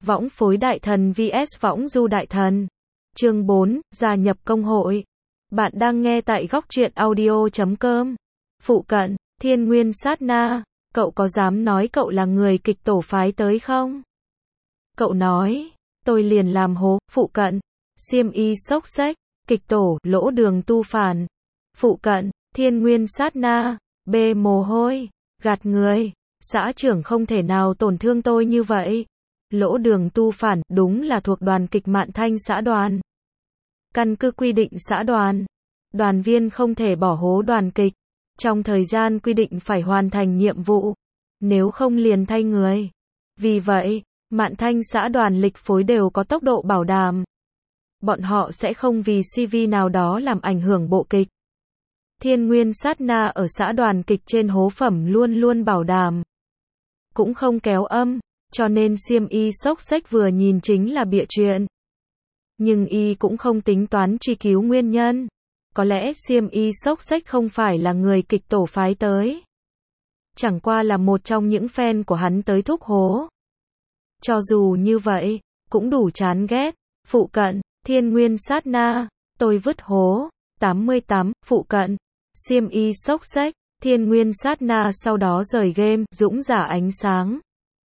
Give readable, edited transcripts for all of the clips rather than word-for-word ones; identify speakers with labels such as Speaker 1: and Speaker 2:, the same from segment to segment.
Speaker 1: Võng phối đại thần vs võng du đại thần. Chương 4, gia nhập công hội. Bạn đang nghe tại góc truyện audio.com. Phụ cận, Thiên Nguyên sát na, cậu có dám nói cậu là người kịch tổ phái tới không? Cậu nói, tôi liền làm hố. Phụ cận, xiêm y xốc xếch, kịch tổ, lỗ đường tu phản. Phụ cận, Thiên Nguyên sát na, bê mồ hôi, gạt người, xã trưởng không thể nào tổn thương tôi như vậy. Lỗ đường tu phản, đúng là thuộc đoàn kịch Mạn Thanh xã đoàn. Căn cứ quy định xã đoàn, đoàn viên không thể bỏ hố đoàn kịch. Trong thời gian quy định phải hoàn thành nhiệm vụ, nếu không liền thay người. Vì vậy, Mạn Thanh xã đoàn lịch phối đều có tốc độ bảo đảm. Bọn họ sẽ không vì CV nào đó làm ảnh hưởng bộ kịch. Thiên Nguyên sát na ở xã đoàn kịch trên hố phẩm luôn luôn bảo đảm. Cũng không kéo âm, cho nên xiêm y xốc xếch vừa nhìn chính là bịa chuyện. Nhưng y cũng không tính toán truy cứu nguyên nhân. Có lẽ xiêm y xốc xếch không phải là người kịch tổ phái tới. Chẳng qua là một trong những fan của hắn tới thúc hố. Cho dù như vậy, cũng đủ chán ghét. Phụ cận, Thiên Nguyên sát na, tôi vứt hố. 88, phụ cận, xiêm y xốc xếch, Thiên Nguyên sát na sau đó rời game, dũng giả ánh sáng.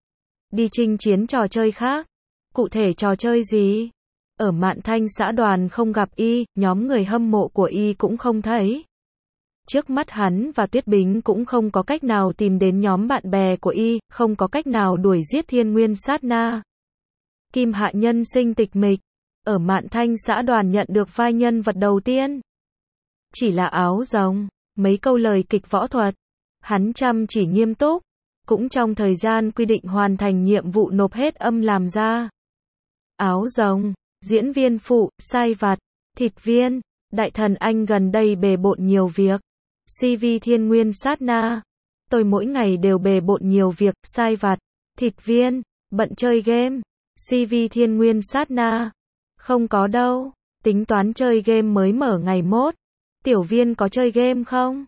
Speaker 1: Đi chinh chiến trò chơi khác. Cụ thể trò chơi gì? Ở Mạn Thanh xã đoàn không gặp y, nhóm người hâm mộ của y cũng không thấy. Trước mắt hắn và Tuyết Bính cũng không có cách nào tìm đến nhóm bạn bè của y, không có cách nào đuổi giết Thiên Nguyên sát na. Kim Hạ nhân sinh tịch mịch, ở Mạn Thanh xã đoàn nhận được vai nhân vật đầu tiên. Chỉ là áo rồng, mấy câu lời kịch võ thuật. Hắn chăm chỉ nghiêm túc, cũng trong thời gian quy định hoàn thành nhiệm vụ nộp hết âm làm ra. Áo rồng, diễn viên phụ, sai vặt, thịt viên, đại thần anh gần đây bề bộn nhiều việc. CV Thiên Nguyên sát na, tôi mỗi ngày đều bề bộn nhiều việc, sai vặt, thịt viên, bận chơi game. CV Thiên Nguyên sát na, không có đâu, tính toán chơi game mới mở ngày mốt. Tiểu viên có chơi game không?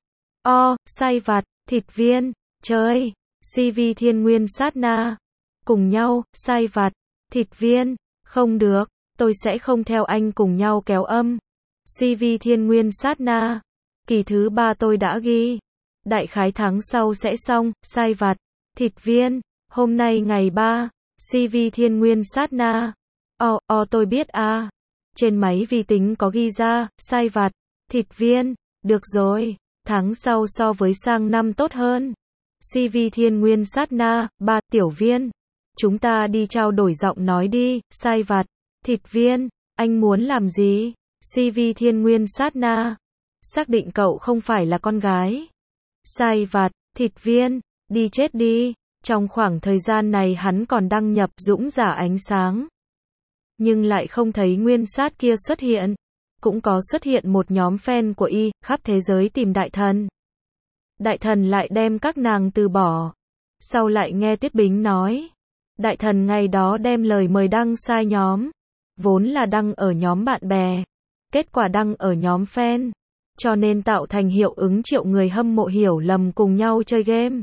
Speaker 1: Sai vặt, thịt viên, chơi. CV Thiên Nguyên sát na, cùng nhau, sai vặt, thịt viên, không được, tôi sẽ không theo anh cùng nhau kéo âm. CV Thiên Nguyên sát na, kỳ thứ 3 tôi đã ghi, đại khái tháng sau sẽ xong, sai vặt, thịt viên, hôm nay ngày 3, CV Thiên Nguyên sát na, tôi biết trên máy vi tính có ghi ra, sai vặt, thịt viên, được rồi, tháng sau so với sang năm tốt hơn. CV Thiên Nguyên sát na, 3, tiểu viên, chúng ta đi trao đổi giọng nói đi, sai vặt, thịt viên, anh muốn làm gì? CV Thiên Nguyên sát na, xác định cậu không phải là con gái. Sai vặt, thịt viên, đi chết đi. Trong khoảng thời gian này hắn còn đăng nhập dũng giả ánh sáng. Nhưng lại không thấy nguyên sát kia xuất hiện. Cũng có xuất hiện một nhóm fan của y, khắp thế giới tìm đại thần. Đại thần lại đem các nàng từ bỏ. Sau lại nghe Tuyết Bính nói, đại thần ngày đó đem lời mời đăng sai nhóm. Vốn là đăng ở nhóm bạn bè. Kết quả đăng ở nhóm fan. Cho nên tạo thành hiệu ứng triệu người hâm mộ hiểu lầm cùng nhau chơi game.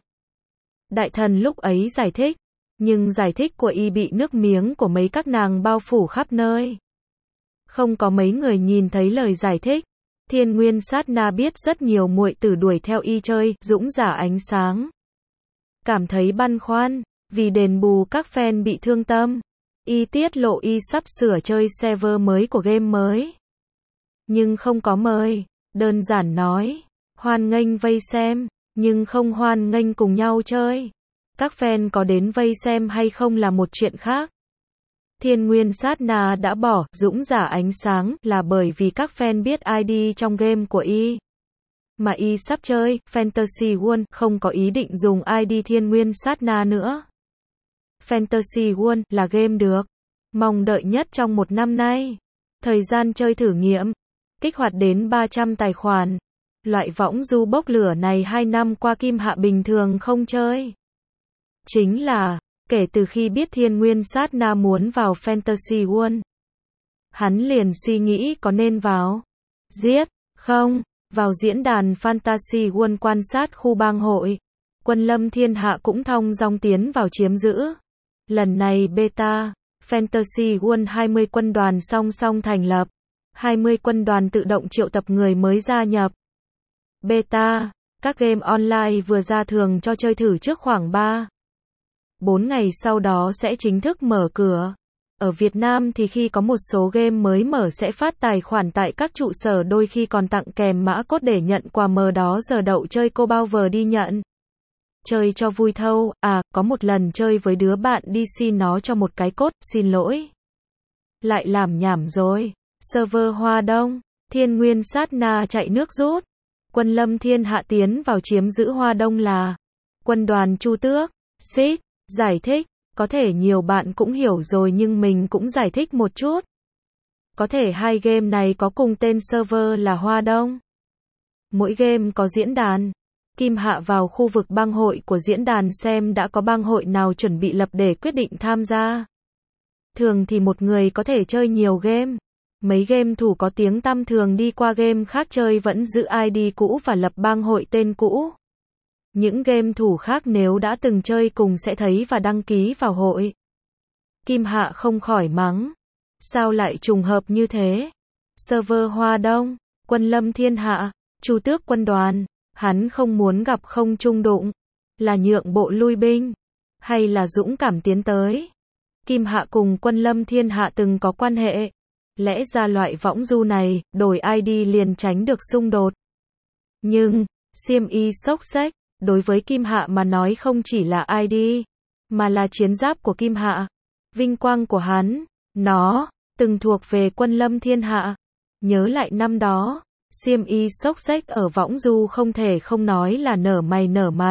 Speaker 1: Đại thần lúc ấy giải thích. Nhưng giải thích của y bị nước miếng của mấy các nàng bao phủ khắp nơi. Không có mấy người nhìn thấy lời giải thích. Thiên Nguyên sát na biết rất nhiều muội tử đuổi theo y chơi, dũng giả ánh sáng. Cảm thấy băn khoăn, vì đền bù các fan bị thương tâm. Y tiết lộ y sắp sửa chơi server mới của game mới. Nhưng không có mời, đơn giản nói, hoan nghênh vây xem, nhưng không hoan nghênh cùng nhau chơi. Các fan có đến vây xem hay không là một chuyện khác. Thiên Nguyên sát na đã bỏ dũng giả ánh sáng là bởi vì các fan biết ID trong game của y. Mà y sắp chơi Fantasy World không có ý định dùng ID Thiên Nguyên sát na nữa. Fantasy World là game được mong đợi nhất trong một năm nay. Thời gian chơi thử nghiệm, kích hoạt đến 300 tài khoản. Loại võng du bốc lửa này 2 năm qua Kim Hạ bình thường không chơi. Chính là, kể từ khi biết Thiên Nguyên sát na muốn vào Fantasy World, hắn liền suy nghĩ có nên vào, giết, không, vào diễn đàn Fantasy World quan sát khu bang hội. Quân lâm thiên hạ cũng thong dong tiến vào chiếm giữ. Lần này beta, Fantasy World 20 quân đoàn song song thành lập. 20 quân đoàn tự động triệu tập người mới gia nhập. Beta, các game online vừa ra thường cho chơi thử trước khoảng 3-4 ngày sau đó sẽ chính thức mở cửa. Ở Việt Nam thì khi có một số game mới mở sẽ phát tài khoản tại các trụ sở, đôi khi còn tặng kèm mã code để nhận quà, mờ đó giờ đậu chơi cô bao vờ đi nhận. Chơi cho vui thâu, có một lần chơi với đứa bạn đi xin nó cho một cái code, xin lỗi. Lại làm nhảm rồi. Server Hoa Đông, Thiên Nguyên sát na chạy nước rút. Quân Lâm Thiên Hạ tiến vào chiếm giữ Hoa Đông là quân đoàn Chu Tước. Xít, giải thích, có thể nhiều bạn cũng hiểu rồi nhưng mình cũng giải thích một chút. Có thể hai game này có cùng tên server là Hoa Đông. Mỗi game có diễn đàn. Kim Hạ vào khu vực bang hội của diễn đàn xem đã có bang hội nào chuẩn bị lập để quyết định tham gia. Thường thì một người có thể chơi nhiều game. Mấy game thủ có tiếng tăm thường đi qua game khác chơi vẫn giữ ID cũ và lập bang hội tên cũ. Những game thủ khác nếu đã từng chơi cùng sẽ thấy và đăng ký vào hội. Kim Hạ không khỏi mắng. Sao lại trùng hợp như thế? Server Hoa Đông, quân Lâm Thiên Hạ, Chu Tước quân đoàn. Hắn không muốn gặp không chung đụng. Là nhượng bộ lui binh. Hay là dũng cảm tiến tới? Kim Hạ cùng quân Lâm Thiên Hạ từng có quan hệ. Lẽ ra loại võng du này, đổi ID liền tránh được xung đột. Nhưng, xiêm y xốc xếch, đối với Kim Hạ mà nói không chỉ là ID, mà là chiến giáp của Kim Hạ. Vinh quang của hắn, nó, từng thuộc về quân Lâm Thiên Hạ. Nhớ lại năm đó, xiêm y xốc xếch ở võng du không thể không nói là nở mày nở mặt.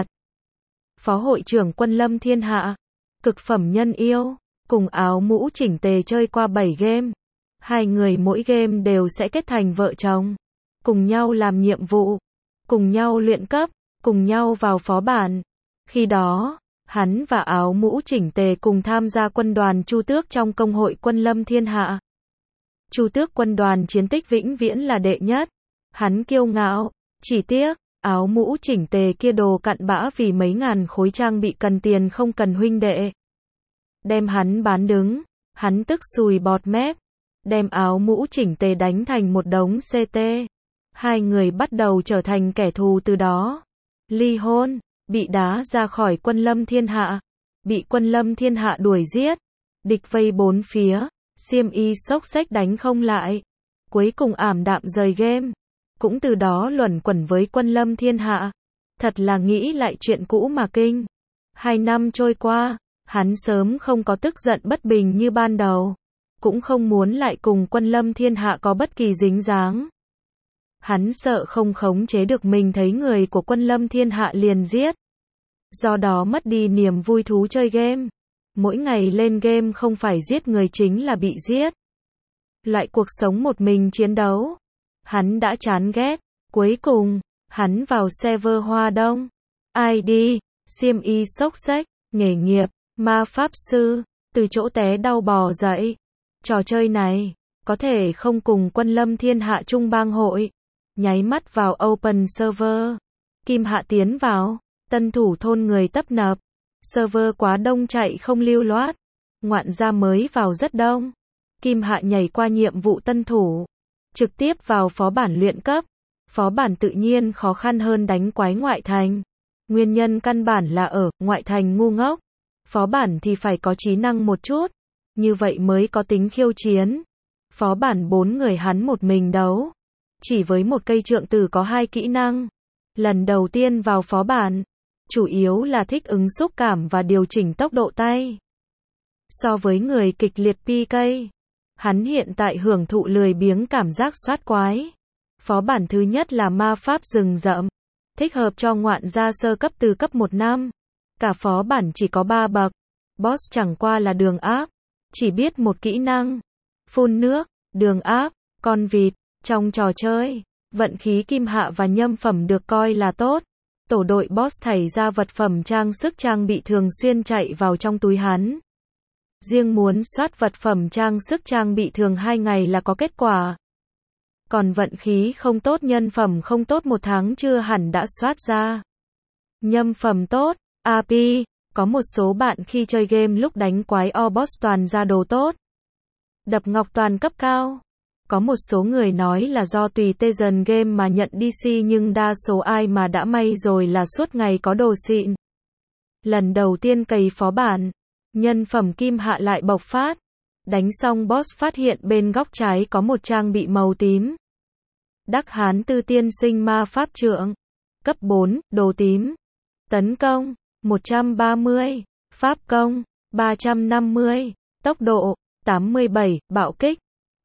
Speaker 1: Phó hội trưởng quân Lâm Thiên Hạ, cực phẩm nhân yêu, cùng áo mũ chỉnh tề chơi qua 7 game. Hai người mỗi game đều sẽ kết thành vợ chồng, cùng nhau làm nhiệm vụ, cùng nhau luyện cấp, cùng nhau vào phó bản. Khi đó, hắn và áo mũ chỉnh tề cùng tham gia quân đoàn Chu Tước trong công hội quân Lâm Thiên Hạ. Chu Tước quân đoàn chiến tích vĩnh viễn là đệ nhất. Hắn kiêu ngạo, chỉ tiếc, áo mũ chỉnh tề kia đồ cặn bã vì mấy ngàn khối trang bị cần tiền không cần huynh đệ. Đem hắn bán đứng, hắn tức sùi bọt mép. Đem áo mũ chỉnh tề đánh thành một đống CT. Hai người bắt đầu trở thành kẻ thù từ đó. Ly hôn, bị đá ra khỏi quân Lâm Thiên Hạ. Bị quân Lâm Thiên Hạ đuổi giết. Địch vây bốn phía. Xiêm y xốc xếch đánh không lại. Cuối cùng ảm đạm rời game. Cũng từ đó luẩn quẩn với quân Lâm Thiên Hạ. Thật là nghĩ lại chuyện cũ mà kinh. 2 năm trôi qua, hắn sớm không có tức giận bất bình như ban đầu. Cũng không muốn lại cùng quân Lâm Thiên Hạ có bất kỳ dính dáng. Hắn sợ không khống chế được mình thấy người của quân Lâm Thiên Hạ liền giết. Do đó mất đi niềm vui thú chơi game. Mỗi ngày lên game không phải giết người chính là bị giết. Loại cuộc sống một mình chiến đấu. Hắn đã chán ghét. Cuối cùng, hắn vào server Hoa Đông. ID, xiêm y xốc xếch, nghề nghiệp, ma pháp sư, từ chỗ té đau bò dậy. Trò chơi này, có thể không cùng quân Lâm Thiên Hạ chung bang hội. Nháy mắt vào open server. Kim Hạ tiến vào, tân thủ thôn người tấp nập. Server quá đông chạy không lưu loát. Ngoạn gia mới vào rất đông. Kim Hạ nhảy qua nhiệm vụ tân thủ. Trực tiếp vào phó bản luyện cấp. Phó bản tự nhiên khó khăn hơn đánh quái ngoại thành. Nguyên nhân căn bản là ở ngoại thành ngu ngốc. Phó bản thì phải có trí năng một chút. Như vậy mới có tính khiêu chiến. Phó bản 4 người hắn một mình đấu. Chỉ với một cây trượng tử có 2 kỹ năng. Lần đầu tiên vào phó bản. Chủ yếu là thích ứng xúc cảm và điều chỉnh tốc độ tay. So với người kịch liệt PK. Hắn hiện tại hưởng thụ lười biếng cảm giác soát quái. Phó bản thứ nhất là ma pháp rừng rậm. Thích hợp cho ngoạn gia sơ cấp từ cấp 1 năm. Cả phó bản chỉ có 3 bậc. Boss chẳng qua là đường áp. Chỉ biết một kỹ năng. Phun nước, đường áp, con vịt. Trong trò chơi, vận khí Kim Hạ và nhâm phẩm được coi là tốt. Tổ đội boss thảy ra vật phẩm trang sức trang bị thường xuyên chạy vào trong túi hắn. Riêng muốn soát vật phẩm trang sức trang bị thường 2 ngày là có kết quả. Còn vận khí không tốt nhân phẩm không tốt 1 tháng chưa hẳn đã soát ra. Nhâm phẩm tốt, AP, Có một số bạn khi chơi game lúc đánh quái O-Boss toàn ra đồ tốt. Đập ngọc toàn cấp cao. Có một số người nói là do tùy tê dần game mà nhận DC nhưng đa số ai mà đã may rồi là suốt ngày có đồ xịn. Lần đầu tiên cày phó bản, nhân phẩm Kim Hạ lại bộc phát. Đánh xong boss phát hiện bên góc trái có một trang bị màu tím. Đắc Hán Tư Tiên Sinh Ma Pháp Trượng. Cấp 4, đồ tím. Tấn công, 130. Pháp công, 350. Tốc độ, 87. Bạo kích,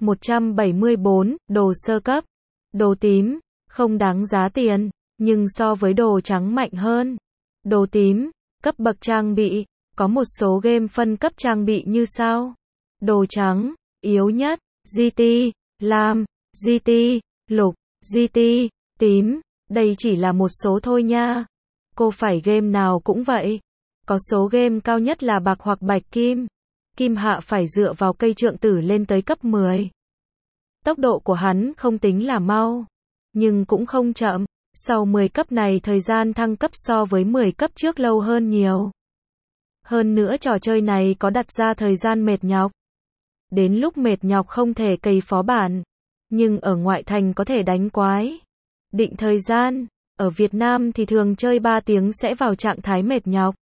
Speaker 1: 174. Đồ sơ cấp. Đồ tím, không đáng giá tiền, nhưng so với đồ trắng mạnh hơn. Đồ tím, cấp bậc trang bị. Có một số game phân cấp trang bị như sau. Đồ trắng, yếu nhất, GT, lam, GT, lục, GT, tím, đây chỉ là một số thôi nha. Cô phải game nào cũng vậy. Có số game cao nhất là bạc hoặc bạch kim. Kim Hạ phải dựa vào cây trượng tử lên tới cấp 10. Tốc độ của hắn không tính là mau, nhưng cũng không chậm. Sau 10 cấp này thời gian thăng cấp so với 10 cấp trước lâu hơn nhiều. Hơn nữa trò chơi này có đặt ra thời gian mệt nhọc. Đến lúc mệt nhọc không thể cày phó bản, nhưng ở ngoại thành có thể đánh quái. Định thời gian, ở Việt Nam thì thường chơi 3 tiếng sẽ vào trạng thái mệt nhọc.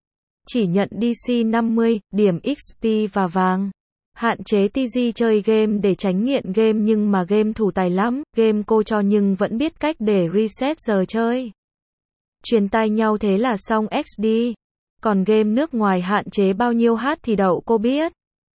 Speaker 1: Chỉ nhận DC 50, điểm XP và vàng. Hạn chế TG chơi game để tránh nghiện game nhưng mà game thủ tài lắm, game cô cho nhưng vẫn biết cách để reset giờ chơi. Truyền tai nhau thế là xong XD. Còn game nước ngoài hạn chế bao nhiêu hát thì đậu cô biết.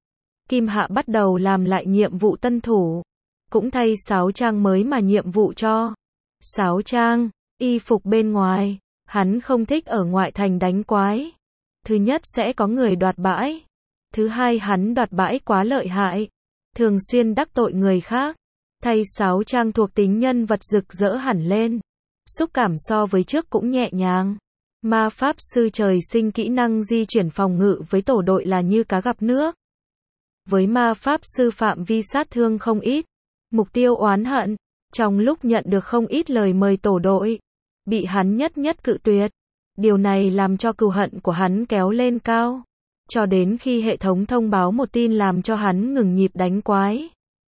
Speaker 1: Kim Hạ bắt đầu làm lại nhiệm vụ tân thủ. Cũng thay 6 trang mới mà nhiệm vụ cho. 6 trang, y phục bên ngoài. Hắn không thích ở ngoại thành đánh quái. Thứ nhất sẽ có người đoạt bãi. Thứ hai hắn đoạt bãi quá lợi hại. Thường xuyên đắc tội người khác. Thay 6 trang thuộc tính nhân vật rực rỡ hẳn lên. Xúc cảm so với trước cũng nhẹ nhàng. Ma Pháp Sư trời sinh kỹ năng di chuyển phòng ngự với tổ đội là như cá gặp nước. Với Ma Pháp Sư phạm vi sát thương không ít. Mục tiêu oán hận. Trong lúc nhận được không ít lời mời tổ đội, bị hắn nhất cự tuyệt. Điều này làm cho cừu hận của hắn kéo lên cao. Cho đến khi hệ thống thông báo một tin làm cho hắn ngừng nhịp đánh quái.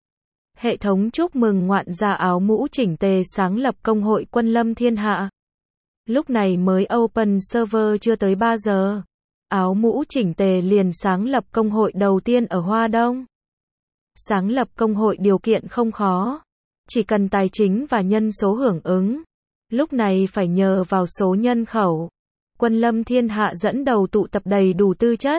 Speaker 1: Hệ thống chúc mừng ngoạn gia áo mũ chỉnh tề sáng lập công hội Quân Lâm Thiên Hạ. Lúc này mới open server chưa tới 3 giờ. Áo mũ chỉnh tề liền sáng lập công hội đầu tiên ở Hoa Đông. Sáng lập công hội điều kiện không khó. Chỉ cần tài chính và nhân số hưởng ứng. Lúc này phải nhờ vào số nhân khẩu. Quân Lâm Thiên Hạ dẫn đầu tụ tập đầy đủ tư chất.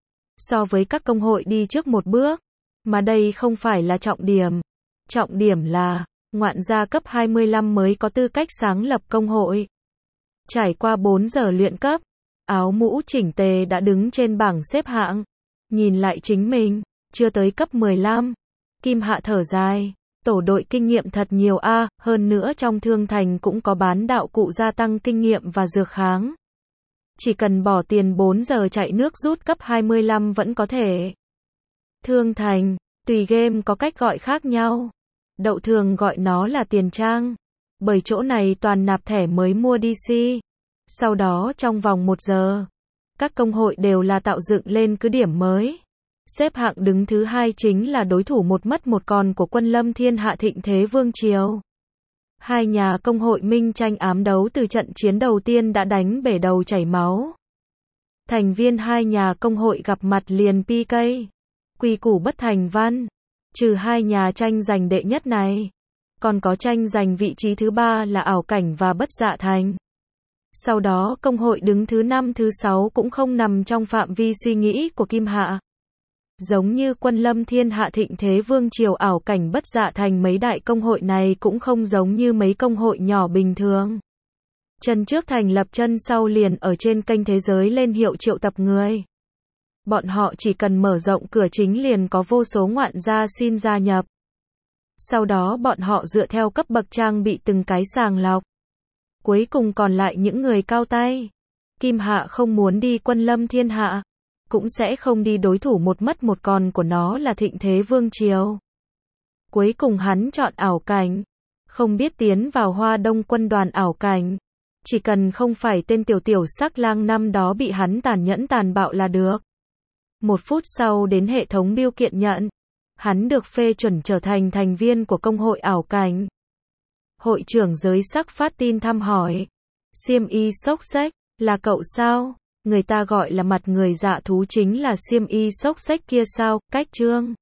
Speaker 1: So với các công hội đi trước một bước. Mà đây không phải là trọng điểm. Trọng điểm là, ngoạn gia cấp 25 mới có tư cách sáng lập công hội. Trải qua 4 giờ luyện cấp, áo mũ chỉnh tề đã đứng trên bảng xếp hạng. Nhìn lại chính mình, chưa tới cấp 15. Kim Hạ thở dài. Tổ đội kinh nghiệm thật nhiều a, hơn nữa trong thương thành cũng có bán đạo cụ gia tăng kinh nghiệm và dược kháng. Chỉ cần bỏ tiền 4 giờ chạy nước rút cấp 25 vẫn có thể. Thương thành, tùy game có cách gọi khác nhau. Đậu thường gọi nó là tiền trang. Bởi chỗ này toàn nạp thẻ mới mua DC. Sau đó trong vòng 1 giờ, các công hội đều là tạo dựng lên cứ điểm mới. Xếp hạng đứng thứ 2 chính là đối thủ một mất một còn của Quân Lâm Thiên Hạ Thịnh Thế Vương Triều. Hai nhà công hội minh tranh ám đấu từ trận chiến đầu tiên đã đánh bể đầu chảy máu. Thành viên hai nhà công hội gặp mặt liền PK. Quy củ bất thành văn. Trừ hai nhà tranh giành đệ nhất này. Còn có tranh giành vị trí thứ 3 là ảo cảnh và bất dạ thành. Sau đó công hội đứng thứ 5 thứ 6 cũng không nằm trong phạm vi suy nghĩ của Kim Hạ. Giống như Quân Lâm Thiên Hạ Thịnh Thế Vương Triều ảo cảnh bất dạ thành mấy đại công hội này cũng không giống như mấy công hội nhỏ bình thường. Chân trước thành lập chân sau liền ở trên kênh thế giới lên hiệu triệu tập người. Bọn họ chỉ cần mở rộng cửa chính liền có vô số ngoạn gia xin gia nhập. Sau đó bọn họ dựa theo cấp bậc trang bị từng cái sàng lọc. Cuối cùng còn lại những người cao tay. Kim Hạ không muốn đi Quân Lâm Thiên Hạ. Cũng sẽ không đi đối thủ một mất một còn của nó là Thịnh Thế Vương Triều. Cuối cùng hắn chọn ảo cảnh. Không biết tiến vào Hoa Đông quân đoàn ảo cảnh. Chỉ cần không phải tên tiểu tiểu sắc lang năm đó bị hắn tàn nhẫn tàn bạo là được. 1 phút sau đến hệ thống bưu kiện nhận. Hắn được phê chuẩn trở thành thành viên của công hội ảo cảnh. Hội trưởng giới sắc phát tin thăm hỏi. Xiêm y xốc xếch, là cậu sao? Người ta gọi là mặt người dạ thú chính là xiêm y xốc xếch kia sao? Cách chương